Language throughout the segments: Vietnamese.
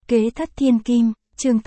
Kế thất thiên kim, chương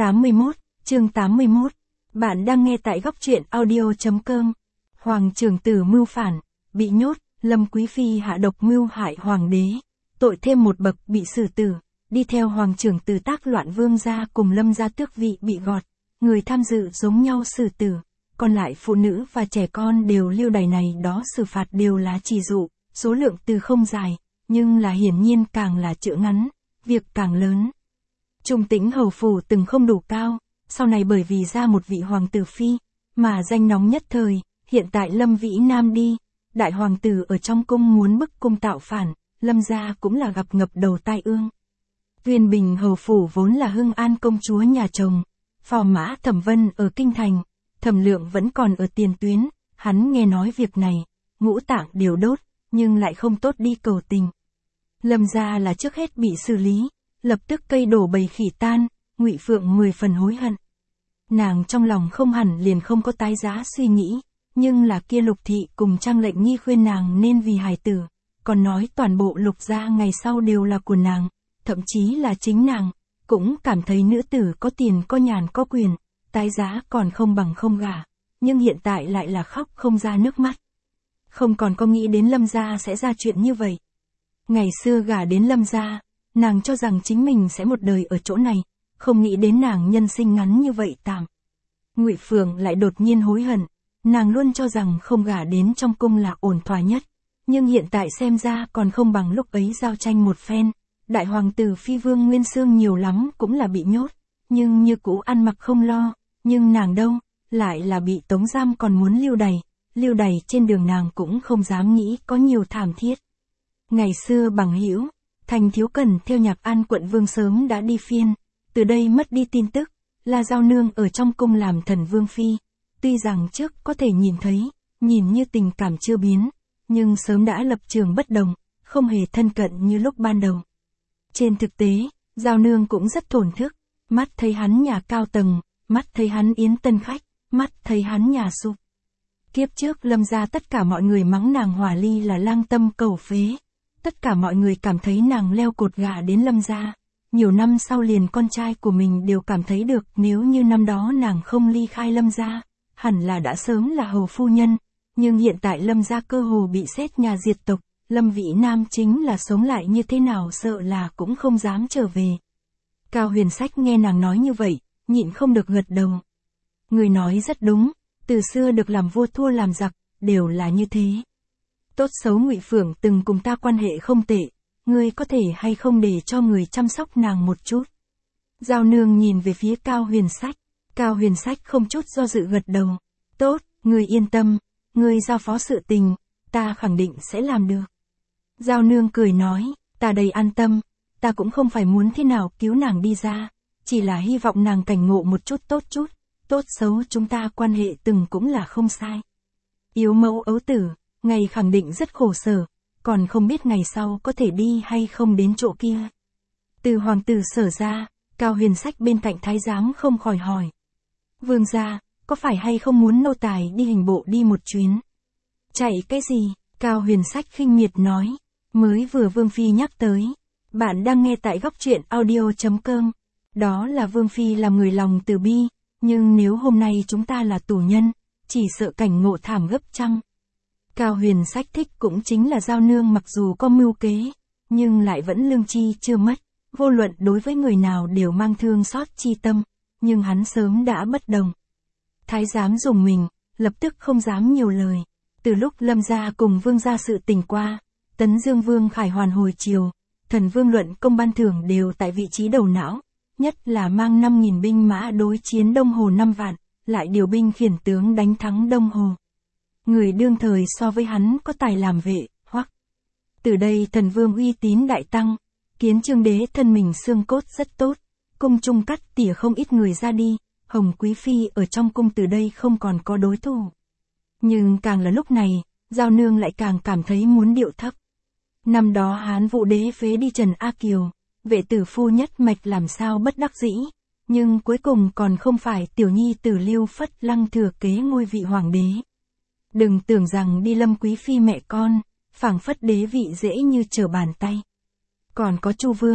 81. Bạn đang nghe tại góc truyện audio.com. Hoàng trưởng tử mưu phản, bị nhốt, Lâm Quý Phi hạ độc mưu hại hoàng đế, tội thêm một bậc bị xử tử, đi theo hoàng trưởng tử tác loạn vương gia cùng Lâm gia tước vị bị gọt, người tham dự giống nhau xử tử, còn lại phụ nữ và trẻ con đều lưu đày này đó xử phạt đều là chỉ dụ, số lượng từ không dài, nhưng là hiển nhiên càng là chữ ngắn, việc càng lớn. Trung Tĩnh hầu phủ từng không đủ cao, sau này bởi vì ra một vị hoàng tử phi, mà danh nóng nhất thời, hiện tại Lâm Vĩ Nam đi, đại hoàng tử ở trong cung muốn bức cung tạo phản, Lâm gia cũng là gặp ngập đầu tai ương. Tuyên Bình hầu phủ vốn là Hưng An công chúa nhà chồng, phò mã Thẩm Vân ở kinh thành, Thẩm Lượng vẫn còn ở tiền tuyến, hắn nghe nói việc này, ngũ tạng đều đốt, nhưng lại không tốt đi cầu tình. Lâm gia là trước hết bị xử lý, lập tức cây đổ bầy khỉ tan, Ngụy Phượng 10 phần hối hận. Nàng trong lòng không hẳn liền không có tái giá suy nghĩ, nhưng là kia Lục thị cùng Trang Lệnh Nhi khuyên nàng nên vì hài tử, còn nói toàn bộ Lục gia ngày sau đều là của nàng, thậm chí là chính nàng, cũng cảm thấy nữ tử có tiền có nhàn có quyền, tái giá còn không bằng không gả, nhưng hiện tại lại là khóc không ra nước mắt. Không còn có nghĩ đến Lâm gia sẽ ra chuyện như vậy. Ngày xưa gả đến Lâm gia, nàng cho rằng chính mình sẽ một đời ở chỗ này, không nghĩ đến nàng nhân sinh ngắn như vậy tạm. Ngụy Phượng lại đột nhiên hối hận, nàng luôn cho rằng không gả đến trong cung là ổn thỏa nhất, nhưng hiện tại xem ra còn không bằng lúc ấy giao tranh một phen. Đại hoàng tử phi vương Nguyên Xương nhiều lắm cũng là bị nhốt, nhưng như cũ ăn mặc không lo, nhưng nàng đâu, lại là bị tống giam còn muốn lưu đày trên đường nàng cũng không dám nghĩ có nhiều thảm thiết. Ngày xưa bằng hữu, Thành Thiếu Cần theo Nhạc An quận vương sớm đã đi phiên, từ đây mất đi tin tức, là Giao Nương ở trong cung làm thần vương phi, tuy rằng trước có thể nhìn thấy, nhìn như tình cảm chưa biến, nhưng sớm đã lập trường bất đồng, không hề thân cận như lúc ban đầu. Trên thực tế, Giao Nương cũng rất thổn thức, mắt thấy hắn nhà cao tầng, mắt thấy hắn yến tân khách, mắt thấy hắn nhà sụp. Kiếp trước Lâm gia tất cả mọi người mắng nàng Hỏa Ly là lang tâm cầu phế, tất cả mọi người cảm thấy nàng leo cột gà đến Lâm gia. Nhiều năm sau liền con trai của mình đều cảm thấy được nếu như năm đó nàng không ly khai Lâm gia, hẳn là đã sớm là hầu phu nhân, nhưng hiện tại Lâm gia cơ hồ bị xét nhà diệt tộc. Lâm Vĩ Nam chính là sống lại như thế nào sợ là cũng không dám trở về. Cao Huyền Sách nghe nàng nói như vậy, nhịn không được gật đầu. Người nói rất đúng, từ xưa được làm vua thua làm giặc, đều là như thế. Tốt xấu Ngụy Phượng từng cùng ta quan hệ không tệ, ngươi có thể hay không để cho người chăm sóc nàng một chút. Giao Nương nhìn về phía Cao Huyền Sách, Cao Huyền Sách không chút do dự gật đầu. Tốt, ngươi yên tâm, ngươi giao phó sự tình, ta khẳng định sẽ làm được. Giao Nương cười nói, ta đầy an tâm, ta cũng không phải muốn thế nào cứu nàng đi ra, chỉ là hy vọng nàng cảnh ngộ một chút, tốt xấu chúng ta quan hệ từng cũng là không sai. Yếu mẫu ấu tử, ngày khẳng định rất khổ sở, còn không biết ngày sau có thể đi hay không đến chỗ kia. Từ hoàng tử Sở ra, Cao Huyền Sách bên cạnh thái giám không khỏi hỏi. Vương gia, có phải hay không muốn nô tài đi hình bộ đi một chuyến? Chạy cái gì? Cao Huyền Sách khinh miệt nói. Mới vừa Vương Phi nhắc tới. Bạn đang nghe tại góc truyện audio.com. Đó là Vương Phi làm người lòng từ bi, nhưng nếu hôm nay chúng ta là tù nhân, chỉ sợ cảnh ngộ thảm gấp trăm. Cao Huyền Sách thích cũng chính là Giao Nương mặc dù có mưu kế, nhưng lại vẫn lương chi chưa mất, vô luận đối với người nào đều mang thương xót chi tâm, nhưng hắn sớm đã bất đồng. Thái giám dùng mình, lập tức không dám nhiều lời. Từ lúc Lâm gia cùng Vương gia sự tình qua, Tấn Dương Vương khải hoàn hồi chiều, Thần Vương luận công ban thưởng đều tại vị trí đầu não, nhất là mang 5.000 binh mã đối chiến Đông Hồ 5 vạn, lại điều binh khiển tướng đánh thắng Đông Hồ. Người đương thời so với hắn có tài làm vệ, hoặc. Từ đây Thần Vương uy tín đại tăng, Kiến Chương đế thân mình xương cốt rất tốt, cung trung cắt tỉa không ít người ra đi, Hồng Quý Phi ở trong cung từ đây không còn có đối thủ. Nhưng càng là lúc này, Giao Nương lại càng cảm thấy muốn điệu thấp. Năm đó Hán Vũ đế phế đi Trần A Kiều, vệ tử phu nhất mạch làm sao bất đắc dĩ, nhưng cuối cùng còn không phải tiểu nhi tử Lưu Phất Lăng thừa kế ngôi vị hoàng đế. Đừng tưởng rằng đi Lâm Quý Phi mẹ con, phảng phất đế vị dễ như trở bàn tay. Còn có Chu Vương,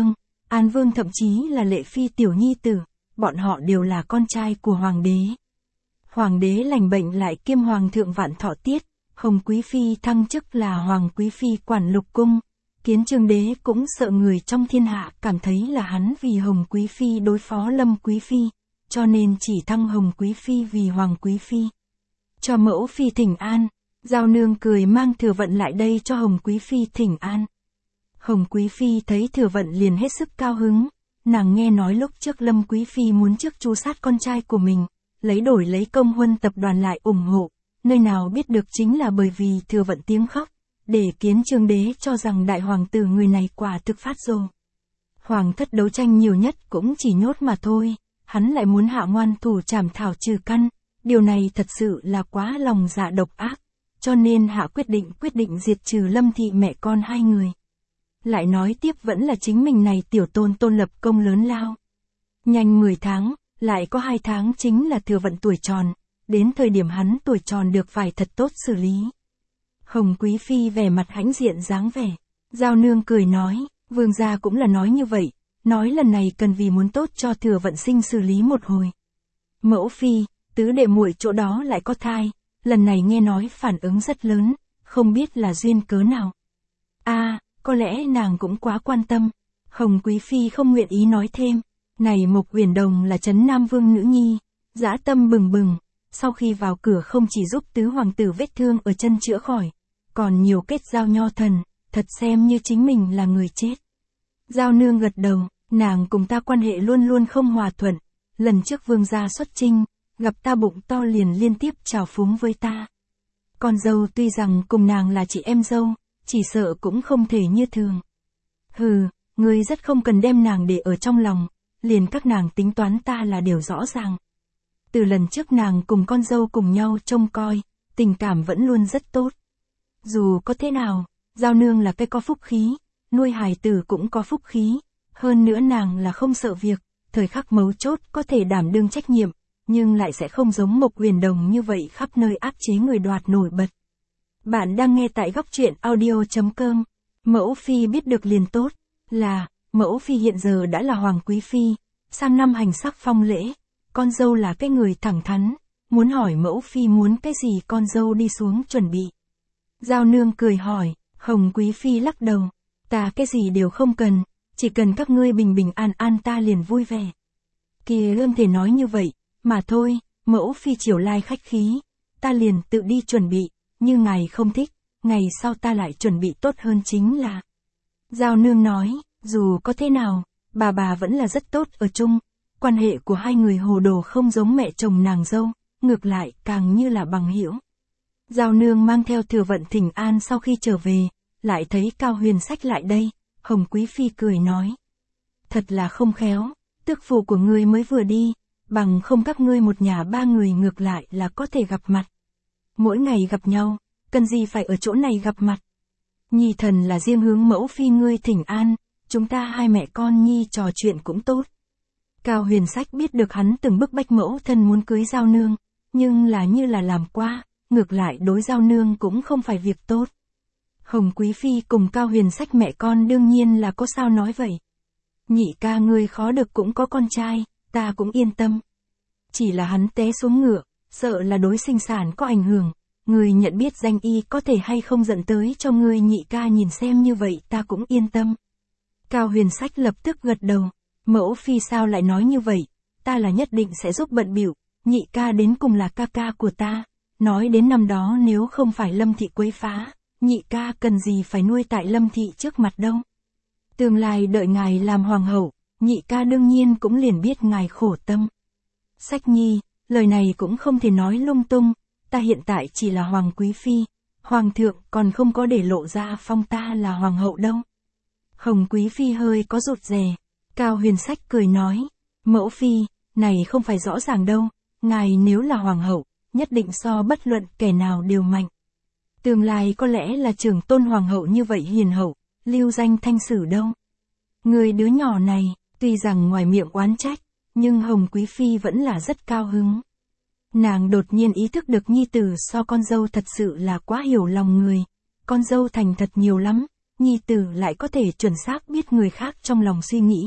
An Vương thậm chí là Lệ Phi tiểu nhi tử, bọn họ đều là con trai của hoàng đế. Hoàng đế lành bệnh lại kiêm hoàng thượng vạn thọ tiết, Hồng Quý Phi thăng chức là Hoàng Quý Phi quản lục cung. Kiến Chương đế cũng sợ người trong thiên hạ cảm thấy là hắn vì Hồng Quý Phi đối phó Lâm Quý Phi, cho nên chỉ thăng Hồng Quý Phi vì Hoàng Quý Phi. Cho mẫu phi thỉnh an, Giao Nương cười mang Thừa Vận lại đây cho Hồng Quý Phi thỉnh an. Hồng Quý Phi thấy Thừa Vận liền hết sức cao hứng, nàng nghe nói lúc trước Lâm Quý Phi muốn trước tru sát con trai của mình, lấy Công Huân tập đoàn lại ủng hộ, nơi nào biết được chính là bởi vì Thừa Vận tiếng khóc, để Kiến Chương đế cho rằng đại hoàng tử người này quả thực phát rồ. Hoàng thất đấu tranh nhiều nhất cũng chỉ nhốt mà thôi, hắn lại muốn hạ ngoan thủ trảm thảo trừ căn, điều này thật sự là quá lòng dạ độc ác, cho nên hạ quyết định diệt trừ Lâm thị mẹ con hai người. Lại nói tiếp vẫn là chính mình này tiểu tôn lập công lớn lao. Nhanh 10 tháng, lại có 2 tháng chính là Thừa Vận tuổi tròn, đến thời điểm hắn tuổi tròn được phải thật tốt xử lý. Hồng Quý Phi vẻ mặt hãnh diện dáng vẻ, Giao Nương cười nói, vương gia cũng là nói như vậy, nói lần này cần vì muốn tốt cho Thừa Vận sinh xử lý một hồi. Mẫu Phi, tứ đệ muội chỗ đó lại có thai, lần này nghe nói phản ứng rất lớn, không biết là duyên cớ nào. Có lẽ nàng cũng quá quan tâm. Hồng Quý Phi không nguyện ý nói thêm. Này Mộc Uyển Đồng là Trấn Nam Vương nữ nhi, dã tâm bừng bừng, sau khi vào cửa không chỉ giúp tứ hoàng tử vết thương ở chân chữa khỏi, còn nhiều kết giao nho thần, thật xem như chính mình là người chết. Giao Nương gật đầu, nàng cùng ta quan hệ luôn luôn không hòa thuận, lần trước vương gia xuất chinh, gặp ta bụng to liền liên tiếp trào phúng với ta. Con dâu tuy rằng cùng nàng là chị em dâu, chỉ sợ cũng không thể như thường. Hừ, ngươi rất không cần đem nàng để ở trong lòng, liền các nàng tính toán ta là điều rõ ràng. Từ lần trước nàng cùng con dâu cùng nhau trông coi, tình cảm vẫn luôn rất tốt. Dù có thế nào, Giao Nương là cái có phúc khí, nuôi hài tử cũng có phúc khí, hơn nữa nàng là không sợ việc, thời khắc mấu chốt có thể đảm đương trách nhiệm, nhưng lại sẽ không giống Mộc Uyển Đồng như vậy khắp nơi áp chế người đoạt nổi bật. Bạn đang nghe tại góc truyện audio.com. Mẫu Phi biết được liền tốt, là, Mẫu Phi hiện giờ đã là Hoàng Quý Phi, sang năm hành sắc phong lễ, con dâu là cái người thẳng thắn, muốn hỏi Mẫu Phi muốn cái gì con dâu đi xuống chuẩn bị. Giao Nương cười hỏi, Hồng Quý Phi lắc đầu, ta cái gì đều không cần, chỉ cần các ngươi bình bình an an ta liền vui vẻ. Kìa ươm thể nói như vậy, mà thôi, Mẫu Phi chiều lai khách khí, ta liền tự đi chuẩn bị. Như ngài không thích, ngày sau ta lại chuẩn bị tốt hơn chính là. Giao Nương nói, dù có thế nào, bà vẫn là rất tốt ở chung, quan hệ của hai người hồ đồ không giống mẹ chồng nàng dâu, ngược lại càng như là bằng hữu. Giao Nương mang theo Thừa Vận thỉnh an sau khi trở về, lại thấy Cao Huyền Sách lại đây, Hồng Quý Phi cười nói. Thật là không khéo, tước phụ của ngươi mới vừa đi, bằng không các ngươi một nhà ba người ngược lại là có thể gặp mặt. Mỗi ngày gặp nhau, cần gì phải ở chỗ này gặp mặt. Nhi thần là riêng hướng Mẫu Phi ngươi thỉnh an, chúng ta hai mẹ con Nhi trò chuyện cũng tốt. Cao Huyền Sách biết được hắn từng bức bách mẫu thân muốn cưới Giao Nương, nhưng là như là làm qua, ngược lại đối Giao Nương cũng không phải việc tốt. Hồng Quý Phi cùng Cao Huyền Sách mẹ con đương nhiên là có sao nói vậy. Nhị ca ngươi khó được cũng có con trai, ta cũng yên tâm. Chỉ là hắn té xuống ngựa, sợ là đối sinh sản có ảnh hưởng, người nhận biết danh y có thể hay không dẫn tới cho ngươi nhị ca nhìn xem như vậy ta cũng yên tâm. Cao Huyền Sách lập tức gật đầu, Mẫu Phi sao lại nói như vậy, ta là nhất định sẽ giúp bận bịu, nhị ca đến cùng là ca ca của ta, nói đến năm đó nếu không phải Lâm thị quấy phá, nhị ca cần gì phải nuôi tại Lâm thị trước mặt đâu. Tương lai đợi ngài làm hoàng hậu, nhị ca đương nhiên cũng liền biết ngài khổ tâm. Sách Nhi, lời này cũng không thể nói lung tung, ta hiện tại chỉ là Hoàng Quý Phi, Hoàng thượng còn không có để lộ ra phong ta là Hoàng hậu đâu. Hồng Quý Phi hơi có rụt rè, Cao Huyền Sách cười nói, Mẫu Phi, này không phải rõ ràng đâu, ngài nếu là Hoàng hậu, nhất định so bất luận kẻ nào đều mạnh. Tương lai có lẽ là trưởng tôn Hoàng hậu như vậy hiền hậu, lưu danh thanh sử đâu. Người đứa nhỏ này, tuy rằng ngoài miệng oán trách, nhưng Hồng Quý Phi vẫn là rất cao hứng. Nàng đột nhiên ý thức được nhi tử so con dâu thật sự là quá hiểu lòng người, con dâu thành thật nhiều lắm, nhi tử lại có thể chuẩn xác biết người khác trong lòng suy nghĩ,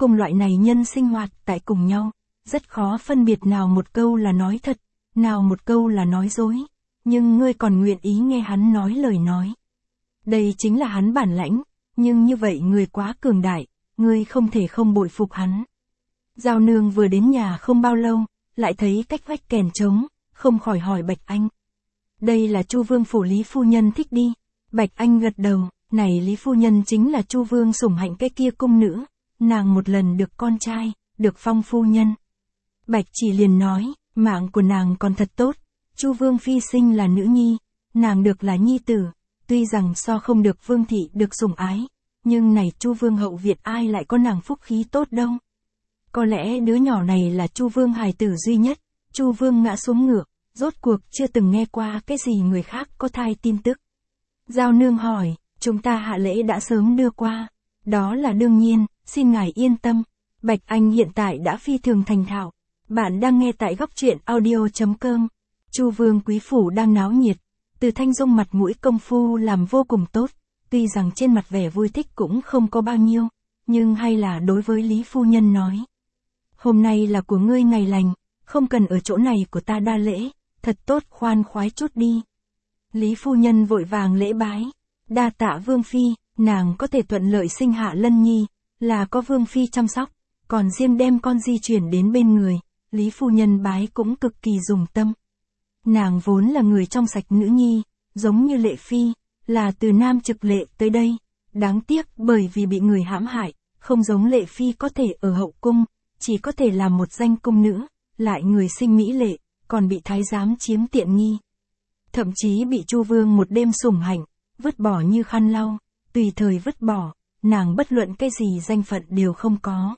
cùng loại này nhân sinh hoạt tại cùng nhau, rất khó phân biệt nào một câu là nói thật, nào một câu là nói dối, nhưng ngươi còn nguyện ý nghe hắn nói lời nói. Đây chính là hắn bản lãnh, nhưng như vậy người quá cường đại, ngươi không thể không bội phục hắn. Giao Nương vừa đến nhà không bao lâu, lại thấy cách vách kèn trống, không khỏi hỏi Bạch Anh. Đây là Chu Vương phủ Lý phu nhân thích đi. Bạch Anh gật đầu, này Lý phu nhân chính là Chu Vương sủng hạnh cái kia cung nữ, nàng một lần được con trai, được phong phu nhân. Bạch Chỉ liền nói, mạng của nàng còn thật tốt, Chu Vương phi sinh là nữ nhi, nàng được là nhi tử, tuy rằng so không được Vương thị được sủng ái, nhưng này Chu Vương hậu Việt ai lại có nàng phúc khí tốt đâu. Có lẽ đứa nhỏ này là Chu Vương hài tử duy nhất. Chu Vương ngã xuống ngựa, rốt cuộc chưa từng nghe qua cái gì người khác có thai tin tức. Giao Nương hỏi, chúng ta hạ lễ đã sớm đưa qua. Đó là đương nhiên, xin ngài yên tâm. Bạch Anh hiện tại đã phi thường thành thạo. Bạn đang nghe tại góc truyện audio.com. Chu Vương quý phủ đang náo nhiệt. Từ Thanh Dung mặt mũi công phu làm vô cùng tốt. Tuy rằng trên mặt vẻ vui thích cũng không có bao nhiêu, nhưng hay là đối với Lý phu nhân nói. Hôm nay là của ngươi ngày lành, không cần ở chỗ này của ta đa lễ, thật tốt khoan khoái chút đi. Lý phu nhân vội vàng lễ bái, đa tạ Vương phi, nàng có thể thuận lợi sinh hạ Lân Nhi, là có Vương phi chăm sóc, còn riêng đem con di chuyển đến bên người, Lý phu nhân bái cũng cực kỳ dùng tâm. Nàng vốn là người trong sạch nữ nhi, giống như Lệ phi, là từ Nam Trực Lệ tới đây, đáng tiếc bởi vì bị người hãm hại, không giống Lệ phi có thể ở hậu cung, chỉ có thể làm một danh cung nữ, lại người sinh mỹ lệ, còn bị thái giám chiếm tiện nghi. Thậm chí bị Chu Vương một đêm sủng hạnh, vứt bỏ như khăn lau, tùy thời vứt bỏ, nàng bất luận cái gì danh phận đều không có.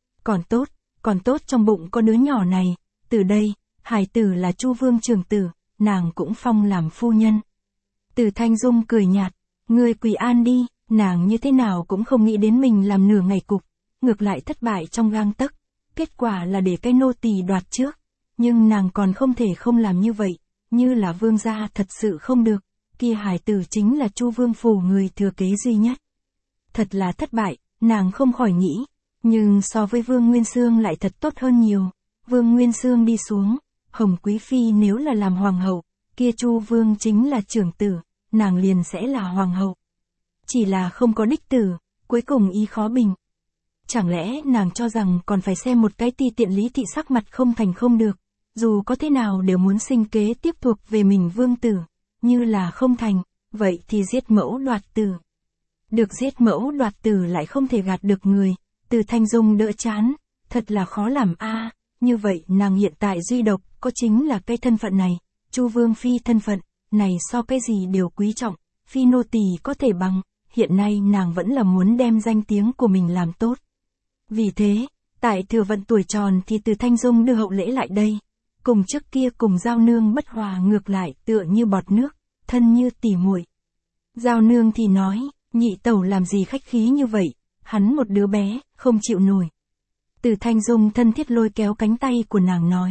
Còn tốt trong bụng có đứa nhỏ này, từ đây, hài tử là Chu Vương trưởng tử, nàng cũng phong làm phu nhân. Từ Thanh Dung cười nhạt, ngươi quỳ an đi, nàng như thế nào cũng không nghĩ đến mình làm nửa ngày cục, ngược lại thất bại trong gang tấc. Kết quả là để cái nô tỳ đoạt trước, nhưng nàng còn không thể không làm như vậy, như là Vương gia thật sự không được, kia hài tử chính là Chu Vương phủ người thừa kế duy nhất. Thật là thất bại, nàng không khỏi nghĩ, nhưng so với Vương Nguyên Xương lại thật tốt hơn nhiều. Vương Nguyên Xương đi xuống, Hồng Quý phi nếu là làm hoàng hậu, kia Chu Vương chính là trưởng tử, nàng liền sẽ là hoàng hậu. Chỉ là không có đích tử, cuối cùng ý khó bình. Chẳng lẽ nàng cho rằng còn phải xem một cái ti tiện Lý thị sắc mặt không thành không được, dù có thế nào đều muốn sinh kế tiếp thuộc về mình vương tử, như là không thành, vậy thì giết mẫu đoạt tử. Được giết mẫu đoạt tử lại không thể gạt được người, Từ Thanh Dung đỡ chán, thật là khó làm a. Như vậy nàng hiện tại duy độc có chính là cái thân phận này, Chu Vương phi thân phận, này so cái gì đều quý trọng, phi nô tỳ có thể bằng, hiện nay nàng vẫn là muốn đem danh tiếng của mình làm tốt. Vì thế, tại thừa vận tuổi tròn thì Từ Thanh Dung đưa hậu lễ lại đây, cùng trước kia cùng Giao Nương bất hòa ngược lại tựa như bọt nước, thân như tỉ muội. Giao Nương thì nói, nhị tẩu làm gì khách khí như vậy, hắn một đứa bé, không chịu nổi. Từ Thanh Dung thân thiết lôi kéo cánh tay của nàng nói.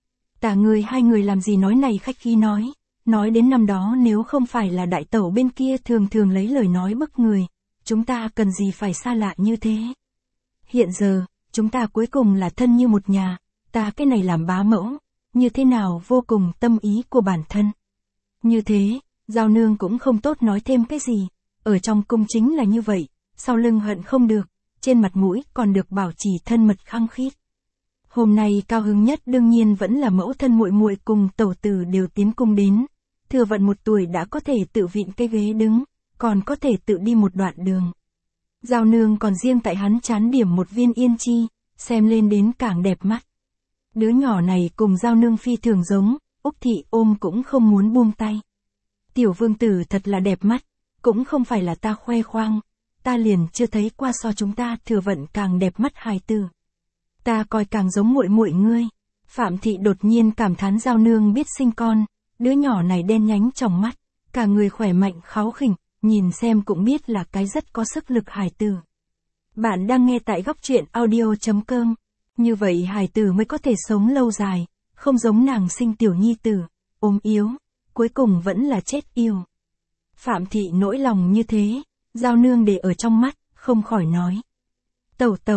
Hai người làm gì nói này khách khí nói đến năm đó nếu không phải là đại tẩu bên kia thường thường lấy lời nói bức người, chúng ta cần gì phải xa lạ như thế. Hiện giờ, chúng ta cuối cùng là thân như một nhà, ta cái này làm bá mẫu, như thế nào vô cùng tâm ý của bản thân. Như thế, Giao Nương cũng không tốt nói thêm cái gì, ở trong cung chính là như vậy, sau lưng hận không được, trên mặt mũi còn được bảo trì thân mật khăng khít. Hôm nay cao hứng nhất đương nhiên vẫn là mẫu thân muội muội cùng tẩu tử đều tiến cung đến, Thừa vận 1 tuổi đã có thể tự vịn cái ghế đứng, còn có thể tự đi một đoạn đường. Giao Nương còn riêng tại hắn chán điểm một viên yên chi, xem lên đến càng đẹp mắt. Đứa nhỏ này cùng Giao Nương phi thường giống, Úc thị ôm cũng không muốn buông tay. Tiểu vương tử thật là đẹp mắt, cũng không phải là ta khoe khoang, ta liền chưa thấy qua so chúng ta Thừa vận càng đẹp mắt hài tử. Ta coi càng giống muội muội ngươi. Phạm thị đột nhiên cảm thán Giao Nương biết sinh con, đứa nhỏ này đen nhánh trong mắt, cả người khỏe mạnh kháu khỉnh, nhìn xem cũng biết là cái rất có sức lực hài tử. Bạn đang nghe tại góc truyện audio.com. Như vậy hài tử mới có thể sống lâu dài, không giống nàng sinh tiểu nhi tử, ốm yếu, cuối cùng vẫn là chết yêu. Phạm thị nỗi lòng như thế, Giao Nương để ở trong mắt, không khỏi nói. Tẩu,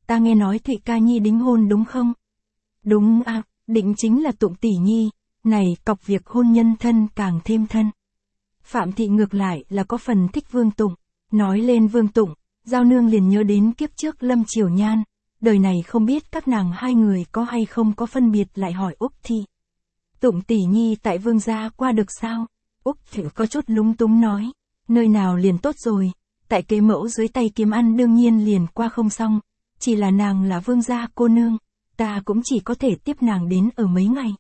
ta nghe nói Thụy ca nhi đính hôn đúng không? Đúng à, định chính là Tụng tỷ nhi, này cọc việc hôn nhân thân càng thêm thân. Phạm Thị ngược lại là có phần thích Vương Tụng, nói lên Vương Tụng, Giao Nương liền nhớ đến kiếp trước Lâm Triều Nhan, đời này không biết các nàng hai người có hay không có phân biệt, lại hỏi Úc Thị. Tụng tỷ nhi tại Vương gia qua được sao? Úc Thị có chút lúng túng nói, nơi nào liền tốt rồi, tại kế mẫu dưới tay kiếm ăn đương nhiên liền qua không xong, chỉ là nàng là Vương gia cô nương, ta cũng chỉ có thể tiếp nàng đến ở mấy ngày.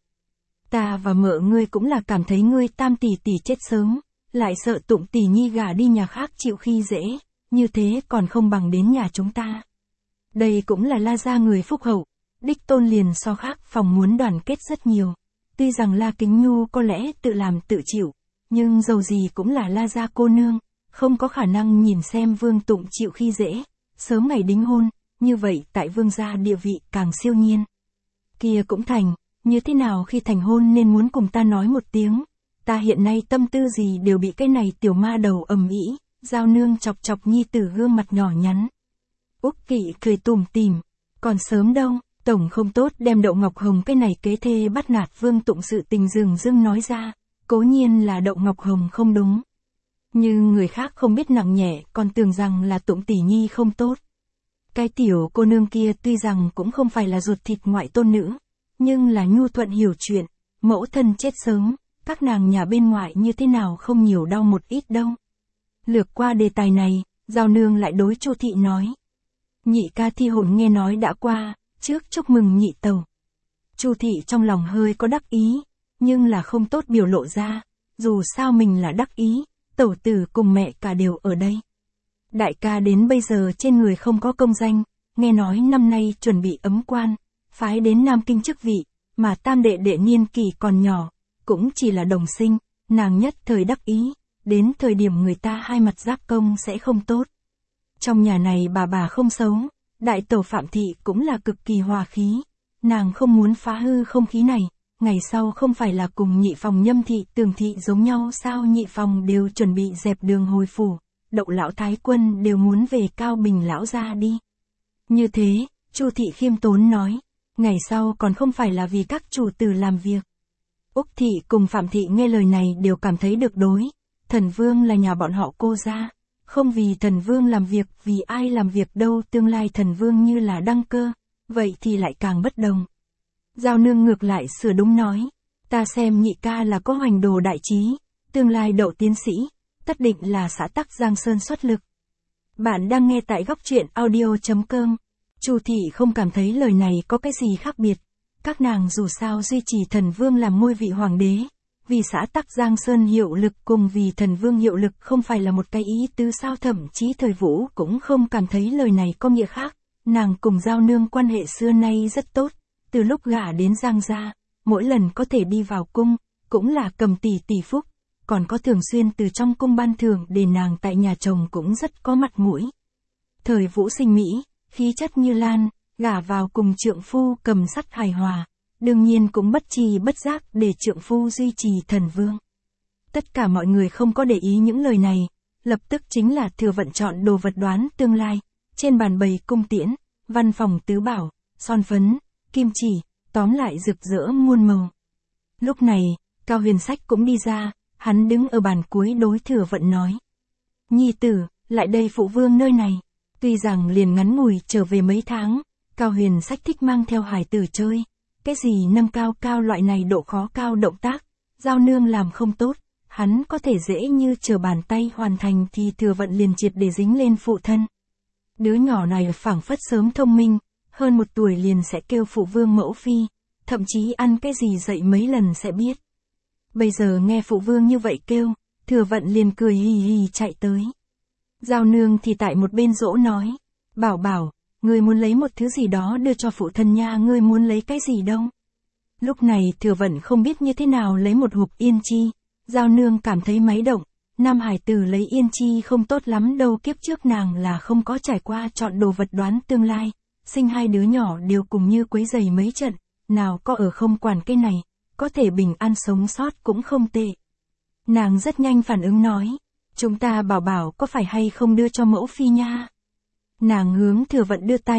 Ta và mợ ngươi cũng là cảm thấy ngươi Tam tỷ tỷ chết sớm, lại sợ Tụng tỷ nhi gả đi nhà khác chịu khi dễ, như thế còn không bằng đến nhà chúng ta. Đây cũng là La gia người phúc hậu, đích tôn liền so khác phòng muốn đoàn kết rất nhiều. Tuy rằng La Kính Nhu có lẽ tự làm tự chịu, nhưng dầu gì cũng là La gia cô nương, không có khả năng nhìn xem Vương Tụng chịu khi dễ, sớm ngày đính hôn, như vậy tại Vương gia địa vị càng siêu nhiên. Kia cũng thành, như thế nào khi thành hôn nên muốn cùng ta nói một tiếng, ta hiện nay tâm tư gì đều bị cái này tiểu ma đầu ầm ĩ. Giao Nương chọc chọc nhi tử gương mặt nhỏ nhắn. Úc Kỵ cười tủm tỉm, còn sớm đâu, tổng không tốt đem Đậu Ngọc Hồng cái này kế thê bắt nạt Vương Tụng sự tình dừng dưng nói ra, cố nhiên là Đậu Ngọc Hồng không đúng. Nhưng người khác không biết nặng nhẹ còn tưởng rằng là Tụng tỷ nhi không tốt. Cái tiểu cô nương kia tuy rằng cũng không phải là ruột thịt ngoại tôn nữ, nhưng là nhu thuận hiểu chuyện, mẫu thân chết sớm, các nàng nhà bên ngoại như thế nào không nhiều đau một ít đâu. Lược qua đề tài này, Giao Nương lại đối Chu Thị nói. Nhị ca thi hôn nghe nói đã qua, trước chúc mừng nhị tẩu. Chu Thị trong lòng hơi có đắc ý, nhưng là không tốt biểu lộ ra, dù sao mình là đắc ý, tẩu tử cùng mẹ cả đều ở đây. Đại ca đến bây giờ trên người không có công danh, nghe nói năm nay chuẩn bị ấm quan, phái đến Nam Kinh chức vị, mà tam đệ đệ niên kỷ còn nhỏ, cũng chỉ là đồng sinh, nàng nhất thời đắc ý, đến thời điểm người ta hai mặt giáp công sẽ không tốt. Trong nhà này bà không xấu, đại tẩu Phạm Thị cũng là cực kỳ hòa khí, nàng không muốn phá hư không khí này, ngày sau không phải là cùng nhị phòng Nhâm Thị Tường Thị giống nhau sao, nhị phòng đều chuẩn bị dẹp đường hồi phủ, Đậu lão thái quân đều muốn về Cao Bình lão gia đi. Như thế, Chu Thị khiêm tốn nói, ngày sau còn không phải là vì các chủ tử làm việc. Úc Thị cùng Phạm Thị nghe lời này đều cảm thấy được đối, Thần Vương là nhà bọn họ cô gia, không vì Thần Vương làm việc, vì ai làm việc đâu, tương lai Thần Vương như là đăng cơ, vậy thì lại càng bất đồng. Giao Nương ngược lại sửa đúng nói, ta xem nhị ca là có hoành đồ đại trí, tương lai đậu tiến sĩ, tất định là xã tắc Giang Sơn xuất lực. Bạn đang nghe tại góc truyện audio.com. Chu Thị không cảm thấy lời này có cái gì khác biệt, các nàng dù sao duy trì Thần Vương làm ngôi vị hoàng đế, vì xã tắc Giang Sơn hiệu lực cùng vì Thần Vương hiệu lực không phải là một cái ý tứ sao, thậm chí Thời Vũ cũng không cảm thấy lời này có nghĩa khác, nàng cùng Giao Nương quan hệ xưa nay rất tốt, từ lúc gả đến Giang gia, mỗi lần có thể đi vào cung, cũng là cầm tỷ tỷ phúc, còn có thường xuyên từ trong cung ban thưởng để nàng tại nhà chồng cũng rất có mặt mũi. Thời Vũ sinh mỹ, khí chất như lan, gả vào cùng trượng phu cầm sắt hài hòa, đương nhiên cũng bất trì bất giác để trượng phu duy trì Thần Vương. Tất cả mọi người không có để ý những lời này, lập tức chính là Thừa Vận chọn đồ vật đoán tương lai, trên bàn bày cung tiễn, văn phòng tứ bảo, son phấn, kim chỉ, tóm lại rực rỡ muôn màu. Lúc này, Cao Huyền Sách cũng đi ra, hắn đứng ở bàn cuối đối Thừa Vận nói. Nhi tử, lại đây phụ vương nơi này. Tuy rằng liền ngắn ngủi trở về mấy tháng, Cao Huyền Sách thích mang theo hài tử chơi. Cái gì nâng cao cao loại này độ khó cao động tác, Giao Nương làm không tốt, hắn có thể dễ như trở bàn tay hoàn thành thì Thừa Vận liền triệt để dính lên phụ thân. Đứa nhỏ này phảng phất sớm thông minh, hơn 1 tuổi liền sẽ kêu phụ vương mẫu phi, thậm chí ăn cái gì dậy mấy lần sẽ biết. Bây giờ nghe phụ vương như vậy kêu, Thừa Vận liền cười hì hì chạy tới. Giao Nương thì tại một bên dỗ nói, bảo bảo, ngươi muốn lấy một thứ gì đó đưa cho phụ thân nha, ngươi muốn lấy cái gì đâu. Lúc này Thừa Vận không biết như thế nào lấy một hộp yên chi, Giao Nương cảm thấy máy động, nam hải tử lấy yên chi không tốt lắm đâu, kiếp trước nàng là không có trải qua chọn đồ vật đoán tương lai, sinh 2 đứa nhỏ đều cùng như quấy giày mấy trận, nào có ở không quản cái này, có thể bình an sống sót cũng không tệ. Nàng rất nhanh phản ứng nói, chúng ta bảo bảo có phải hay không đưa cho mẫu phi nha. Nàng hướng Thừa Vận đưa tay,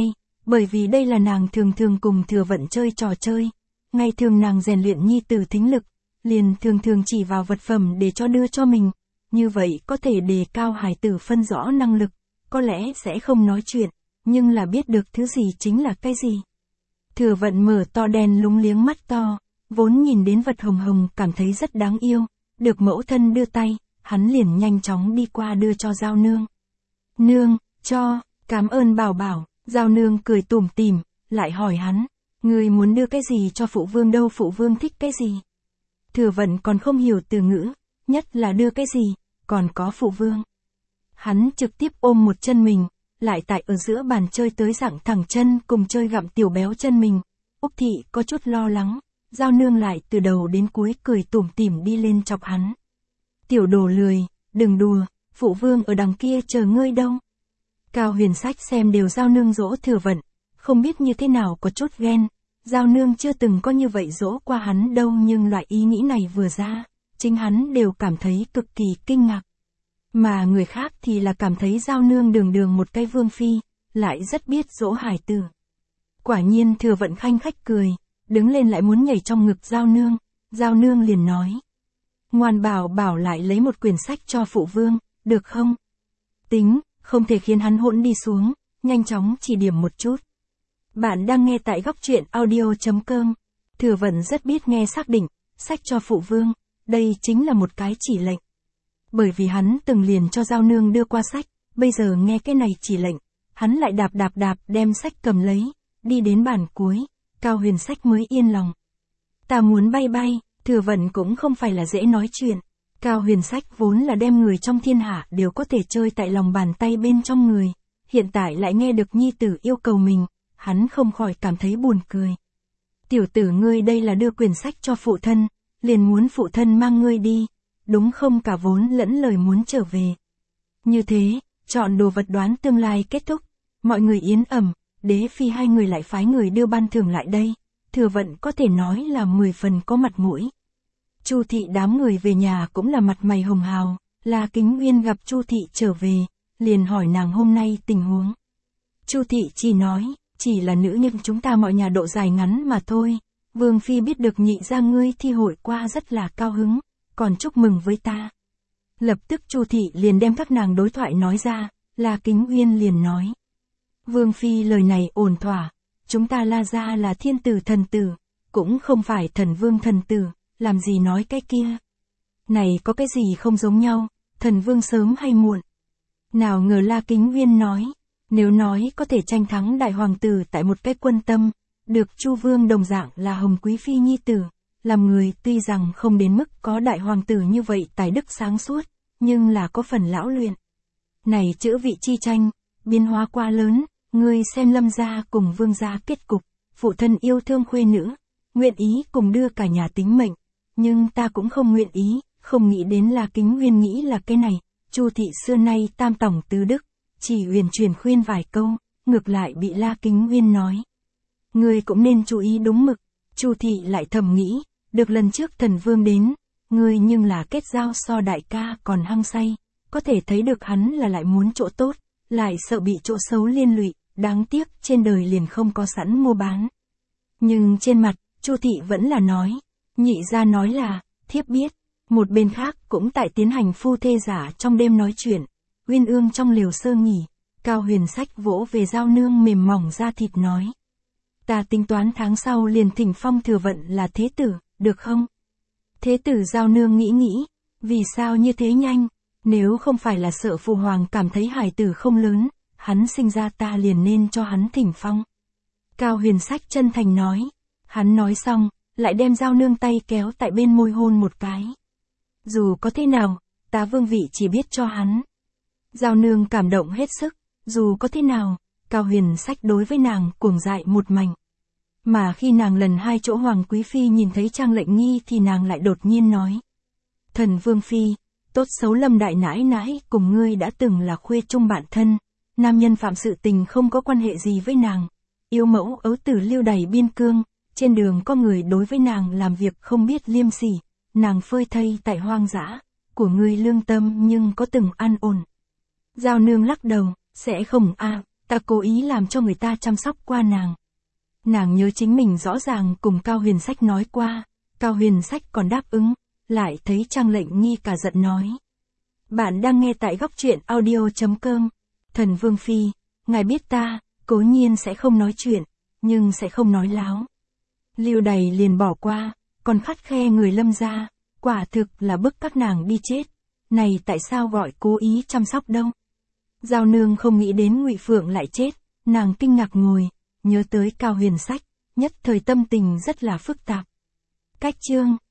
Bởi vì đây là nàng thường thường cùng Thừa Vận chơi trò chơi. Ngày thường nàng rèn luyện nhi tử thính lực, liền thường thường chỉ vào vật phẩm để cho đưa cho mình. Như vậy có thể đề cao hài tử phân rõ năng lực, có lẽ sẽ không nói chuyện, nhưng là biết được thứ gì chính là cái gì. Thừa Vận mở to đen lúng liếng mắt to, vốn nhìn đến vật hồng hồng cảm thấy rất đáng yêu, được mẫu thân đưa tay, hắn liền nhanh chóng đi qua đưa cho Giao Nương. Nương, cho, cảm ơn bảo bảo, Giao Nương cười tủm tỉm, lại hỏi hắn, người muốn đưa cái gì cho phụ vương đâu, phụ vương thích cái gì? Thừa Vận còn không hiểu từ ngữ, nhất là đưa cái gì, còn có phụ vương. Hắn trực tiếp ôm một chân mình, lại tại ở giữa bàn chơi tới dạng thẳng chân cùng chơi gặm tiểu béo chân mình. Úc Thị có chút lo lắng, Giao Nương lại từ đầu đến cuối cười tủm tỉm đi lên chọc hắn. Tiểu đồ lười, đừng đùa, phụ vương ở đằng kia chờ ngươi đâu. Cao Huyền Sách xem đều Giao Nương dỗ Thừa Vận, không biết như thế nào có chút ghen. Giao Nương chưa từng có như vậy dỗ qua hắn đâu, nhưng loại ý nghĩ này vừa ra, chính hắn đều cảm thấy cực kỳ kinh ngạc. Mà người khác thì là cảm thấy Giao Nương đường đường một cái vương phi, lại rất biết dỗ hài tử. Quả nhiên Thừa Vận khanh khách cười, đứng lên lại muốn nhảy trong ngực Giao Nương. Giao Nương liền nói, ngoan bảo bảo lại lấy một quyển sách cho phụ vương, được không? Tính, không thể khiến hắn hỗn đi xuống, nhanh chóng chỉ điểm một chút. Bạn đang nghe tại góc truyện audio.com. Thừa Vận rất biết nghe xác định, sách cho phụ vương, đây chính là một cái chỉ lệnh. Bởi vì hắn từng liền cho Giao Nương đưa qua sách, bây giờ nghe cái này chỉ lệnh, hắn lại đạp đem sách cầm lấy, đi đến bàn cuối, Cao Huyền Sách mới yên lòng. Ta muốn bay, Thừa Vận cũng không phải là dễ nói chuyện. Cao Huyền Sách vốn là đem người trong thiên hạ đều có thể chơi tại lòng bàn tay bên trong người, hiện tại lại nghe được nhi tử yêu cầu mình, hắn không khỏi cảm thấy buồn cười. Tiểu tử ngươi đây là đưa quyển sách cho phụ thân, liền muốn phụ thân mang ngươi đi, đúng không, cả vốn lẫn lời muốn trở về. Như thế, chọn đồ vật đoán tương lai kết thúc, mọi người yến ẩm, Đế Phi hai người lại phái người đưa ban thưởng lại đây, Thừa Vận có thể nói là 10 phần có mặt mũi. Chu Thị đám người về nhà cũng là mặt mày hồng hào, La Kính Uyên gặp Chu Thị trở về, liền hỏi nàng hôm nay tình huống. Chu Thị chỉ nói, chỉ là nữ nhân chúng ta mọi nhà độ dài ngắn mà thôi, Vương Phi biết được nhị gia ngươi thi hội qua rất là cao hứng, còn chúc mừng với ta. Lập tức Chu Thị liền đem các nàng đối thoại nói ra, La Kính Uyên liền nói. Vương Phi lời này ổn thỏa, chúng ta La gia là thiên tử thần tử, cũng không phải thần vương thần tử, làm gì nói cái kia. Này có cái gì không giống nhau, thần vương sớm hay muộn. Nào ngờ La Kính Uyên nói, nếu nói có thể tranh thắng đại hoàng tử tại một cái quân tâm, được Chu Vương đồng dạng là Hồng Quý Phi nhi tử, làm người tuy rằng không đến mức có đại hoàng tử như vậy tài đức sáng suốt, nhưng là có phần lão luyện. Này chữ vị chi tranh, biến hóa quá lớn, ngươi xem Lâm gia cùng Vương gia kết cục, phụ thân yêu thương khuê nữ, nguyện ý cùng đưa cả nhà tính mệnh, nhưng ta cũng không nguyện ý, không nghĩ đến là Kính Uyên nghĩ là cái này, Chu Thị xưa nay tam tổng tứ đức, chỉ uyển chuyển khuyên vài câu, ngược lại bị La Kính Uyên nói. Ngươi cũng nên chú ý đúng mực, Chu Thị lại thầm nghĩ, được lần trước thần vương đến, ngươi nhưng là kết giao so đại ca còn hăng say, có thể thấy được hắn là lại muốn chỗ tốt, lại sợ bị chỗ xấu liên lụy, đáng tiếc trên đời liền không có sẵn mua bán. Nhưng trên mặt, Chu Thị vẫn là nói, nhị gia nói là, thiếp biết, một bên khác cũng tại tiến hành phu thê giả trong đêm nói chuyện, Uyên Ương trong liều sơ nghỉ, Cao Huyền Sách vỗ về Giao Nương mềm mỏng da thịt nói. Ta tính toán tháng sau liền thỉnh phong Thừa Vận là thế tử, được không? Thế tử Giao Nương nghĩ, vì sao như thế nhanh, nếu không phải là sợ phụ hoàng cảm thấy hài tử không lớn, hắn sinh ra ta liền nên cho hắn thỉnh phong. Cao Huyền Sách chân thành nói, hắn nói xong, lại đem Giao Nương tay kéo tại bên môi hôn một cái. Dù có thế nào, ta vương vị chỉ biết cho hắn. Giao Nương cảm động hết sức, dù có thế nào, Cao Huyền Sách đối với nàng cuồng dại một mảnh. Mà khi nàng lần hai chỗ Hoàng Quý Phi nhìn thấy Trang Lệnh Nghi thì nàng lại đột nhiên nói. Thần Vương Phi, tốt xấu Lâm đại nãi nãi cùng ngươi đã từng là khuê chung bạn thân, nam nhân phạm sự tình không có quan hệ gì với nàng. Yêu mẫu ấu tử lưu đầy biên cương, trên đường có người đối với nàng làm việc không biết liêm sỉ, nàng phơi thây tại hoang dã, của ngươi lương tâm nhưng có từng an ổn. Giao Nương lắc đầu, sẽ không ta cố ý làm cho người ta chăm sóc qua nàng. Nàng nhớ chính mình rõ ràng cùng Cao Huyền Sách nói qua, Cao Huyền Sách còn đáp ứng, lại thấy Trang Lệnh Nghi cả giận nói. Bạn đang nghe tại góc truyện audio.com. Thần Vương Phi, ngài biết ta, cố nhiên sẽ không nói chuyện, nhưng sẽ không nói láo. Lưu Đày liền bỏ qua, còn khắt khe người Lâm gia, quả thực là bức các nàng đi chết. Này tại sao gọi cố ý chăm sóc đâu? Giao Nương không nghĩ đến Ngụy Phượng lại chết, nàng kinh ngạc ngồi, nhớ tới Cao Huyền Sách, nhất thời tâm tình rất là phức tạp. Cách chương